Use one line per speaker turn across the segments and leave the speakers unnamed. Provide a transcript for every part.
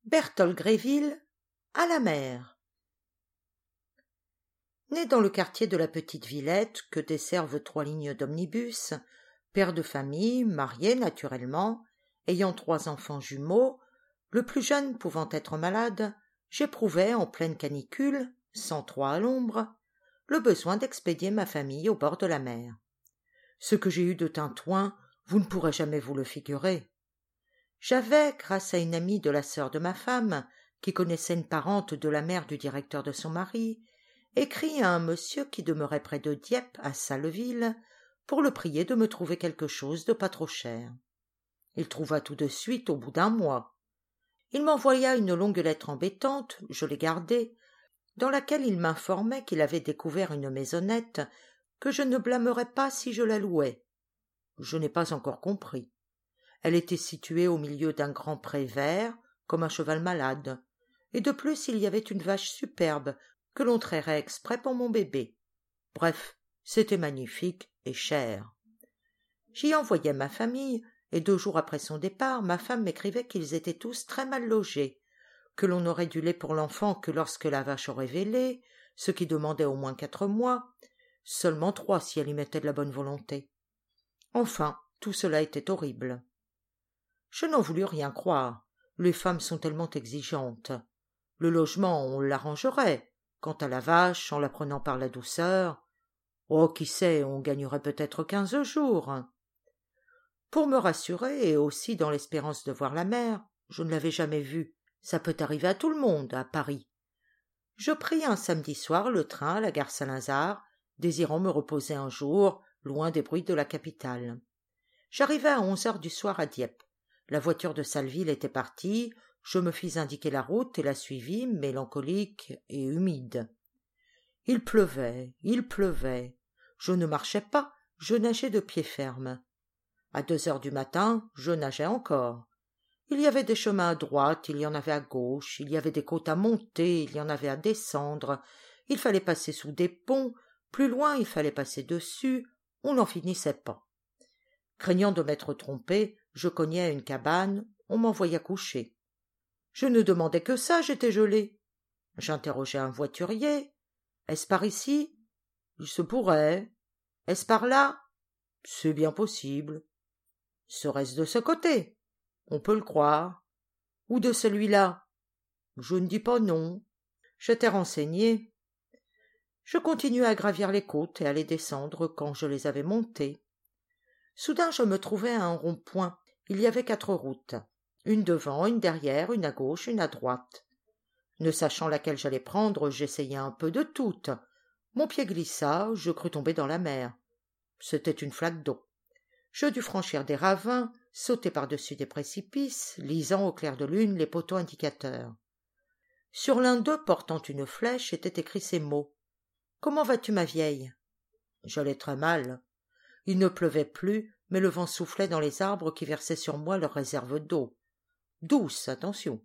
Berthold Gréville, à la mer. Né dans le quartier de la Petite Villette, que desservent 3 lignes d'omnibus, père de famille, marié naturellement, ayant 3 enfants jumeaux, le plus jeune pouvant être malade, j'éprouvais, en pleine canicule, sans trop à l'ombre, le besoin d'expédier ma famille au bord de la mer. Ce que j'ai eu de tintouin, vous ne pourrez jamais vous le figurer. J'avais, grâce à une amie de la sœur de ma femme, qui connaissait une parente de la mère du directeur de son mari, écrit à un monsieur qui demeurait près de Dieppe, à Salleville, pour le prier de me trouver quelque chose de pas trop cher. Il trouva tout de suite au bout d'1 mois. Il m'envoya une longue lettre embêtante, je l'ai gardée, dans laquelle il m'informait qu'il avait découvert une maisonnette que je ne blâmerais pas si je la louais. Je n'ai pas encore compris. Elle était située au milieu d'un grand pré vert, comme un cheval malade, et de plus il y avait une vache superbe que l'on trairait exprès pour mon bébé. Bref, c'était magnifique et cher. J'y envoyai ma famille, et 2 jours après son départ, ma femme m'écrivait qu'ils étaient tous très mal logés, que l'on n'aurait du lait pour l'enfant que lorsque la vache aurait vélé, ce qui demandait au moins 4 mois, seulement 3 si elle y mettait de la bonne volonté. Enfin, tout cela était horrible. Je n'en voulus rien croire. Les femmes sont tellement exigeantes. Le logement, on l'arrangerait. Quant à la vache, en la prenant par la douceur, oh, qui sait, on gagnerait peut-être 15 jours. Pour me rassurer, et aussi dans l'espérance de voir la mer, je ne l'avais jamais vue. Ça peut arriver à tout le monde, à Paris. Je pris un samedi soir le train à la gare Saint-Lazare, désirant me reposer un jour, loin des bruits de la capitale. J'arrivai à 11 heures du soir à Dieppe. La voiture de Salleville était partie, je me fis indiquer la route et la suivis, mélancolique et humide. Il pleuvait. Je ne marchais pas, je nageais de pied ferme. À 2 heures du matin, je nageais encore. Il y avait des chemins à droite, il y en avait à gauche, il y avait des côtes à monter, il y en avait à descendre, il fallait passer sous des ponts, plus loin il fallait passer dessus, on n'en finissait pas. Craignant de m'être trompé, je cognai à une cabane, on m'envoya coucher. Je ne demandais que ça, j'étais gelé. J'interrogeai un voiturier. Est-ce par ici? Il se pourrait. Est-ce par là? C'est bien possible. Serait-ce de ce côté? On peut le croire. Ou de celui-là? Je ne dis pas non. J'étais renseigné. Je continuai à gravir les côtes et à les descendre quand je les avais montées. Soudain je me trouvai à un rond-point. Il y avait 4 routes, une devant, une derrière, une à gauche, une à droite. Ne sachant laquelle j'allais prendre, j'essayai un peu de toutes. Mon pied glissa, je crus tomber dans la mer. C'était une flaque d'eau. Je dus franchir des ravins, sauter par-dessus des précipices, lisant au clair de lune les poteaux indicateurs. Sur l'un d'eux, portant une flèche, étaient écrits ces mots. « Comment vas-tu, ma vieille ?» J'allais très mal. Il ne pleuvait plus, mais le vent soufflait dans les arbres qui versaient sur moi leur réserve d'eau. Douce, attention.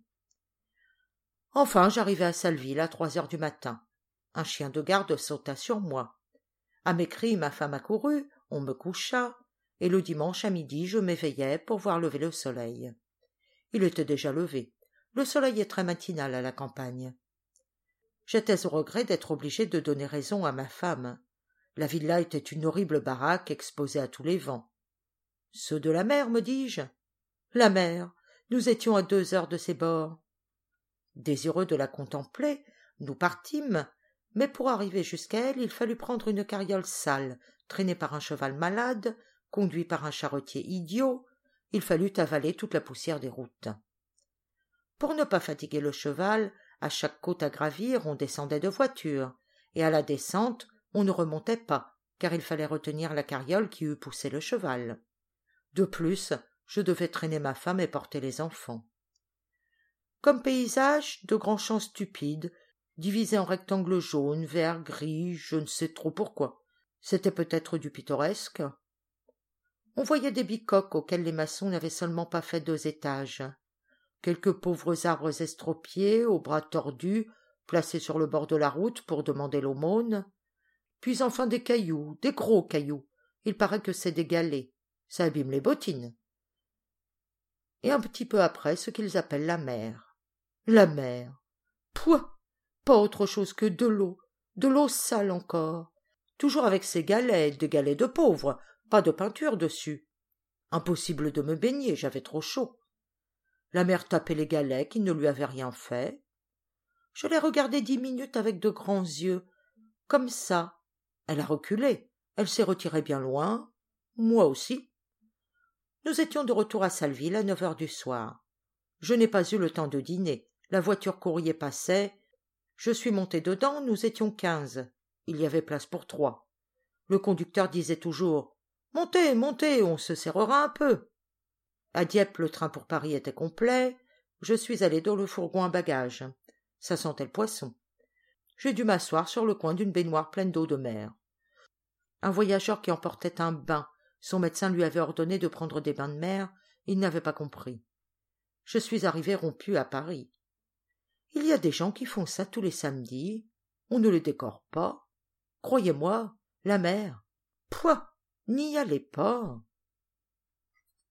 Enfin, j'arrivai à Salleville à 3 heures du matin. Un chien de garde sauta sur moi. À mes cris, ma femme accourut, on me coucha, et le dimanche à midi, je m'éveillai pour voir lever le soleil. Il était déjà levé. Le soleil est très matinal à la campagne. J'étais au regret d'être obligé de donner raison à ma femme. La villa était une horrible baraque exposée à tous les vents. Ceux de la mer, me dis-je. La mer, nous étions à 2 heures de ses bords. Désireux de la contempler, nous partîmes, mais pour arriver jusqu'à elle, il fallut prendre une carriole sale, traînée par un cheval malade, conduit par un charretier idiot, il fallut avaler toute la poussière des routes. Pour ne pas fatiguer le cheval, à chaque côte à gravir, on descendait de voiture, et à la descente, on ne remontait pas, car il fallait retenir la carriole qui eût poussé le cheval. De plus, je devais traîner ma femme et porter les enfants. Comme paysage, de grands champs stupides, divisés en rectangles jaunes, verts, gris, je ne sais trop pourquoi. C'était peut-être du pittoresque. On voyait des bicoques auxquelles les maçons n'avaient seulement pas fait 2 étages. Quelques pauvres arbres estropiés, aux bras tordus, placés sur le bord de la route pour demander l'aumône. Puis enfin des cailloux, des gros cailloux. Il paraît que c'est des galets. Ça abîme les bottines. Et un petit peu après, ce qu'ils appellent la mer. La mer. Pouah! Pas autre chose que de l'eau sale encore. Toujours avec ces galets, des galets de pauvres, pas de peinture dessus. Impossible de me baigner, j'avais trop chaud. La mère tapait les galets qui ne lui avaient rien fait. Je l'ai regardée 10 minutes avec de grands yeux, comme ça. Elle a reculé, elle s'est retirée bien loin, moi aussi. Nous étions de retour à Salville à 9 heures du soir. Je n'ai pas eu le temps de dîner, la voiture courrier passait, je suis monté dedans, nous étions 15. Il y avait place pour 3. Le conducteur disait toujours « Montez, montez, on se serrera un peu ». À Dieppe, le train pour Paris était complet. Je suis allé dans le fourgon à bagages. Ça sentait le poisson. J'ai dû m'asseoir sur le coin d'une baignoire pleine d'eau de mer. Un voyageur qui emportait un bain. Son médecin lui avait ordonné de prendre des bains de mer. Il n'avait pas compris. Je suis arrivé rompu à Paris. Il y a des gens qui font ça tous les samedis. On ne les décore pas. Croyez-moi, la mer. Pouah, n'y allez pas.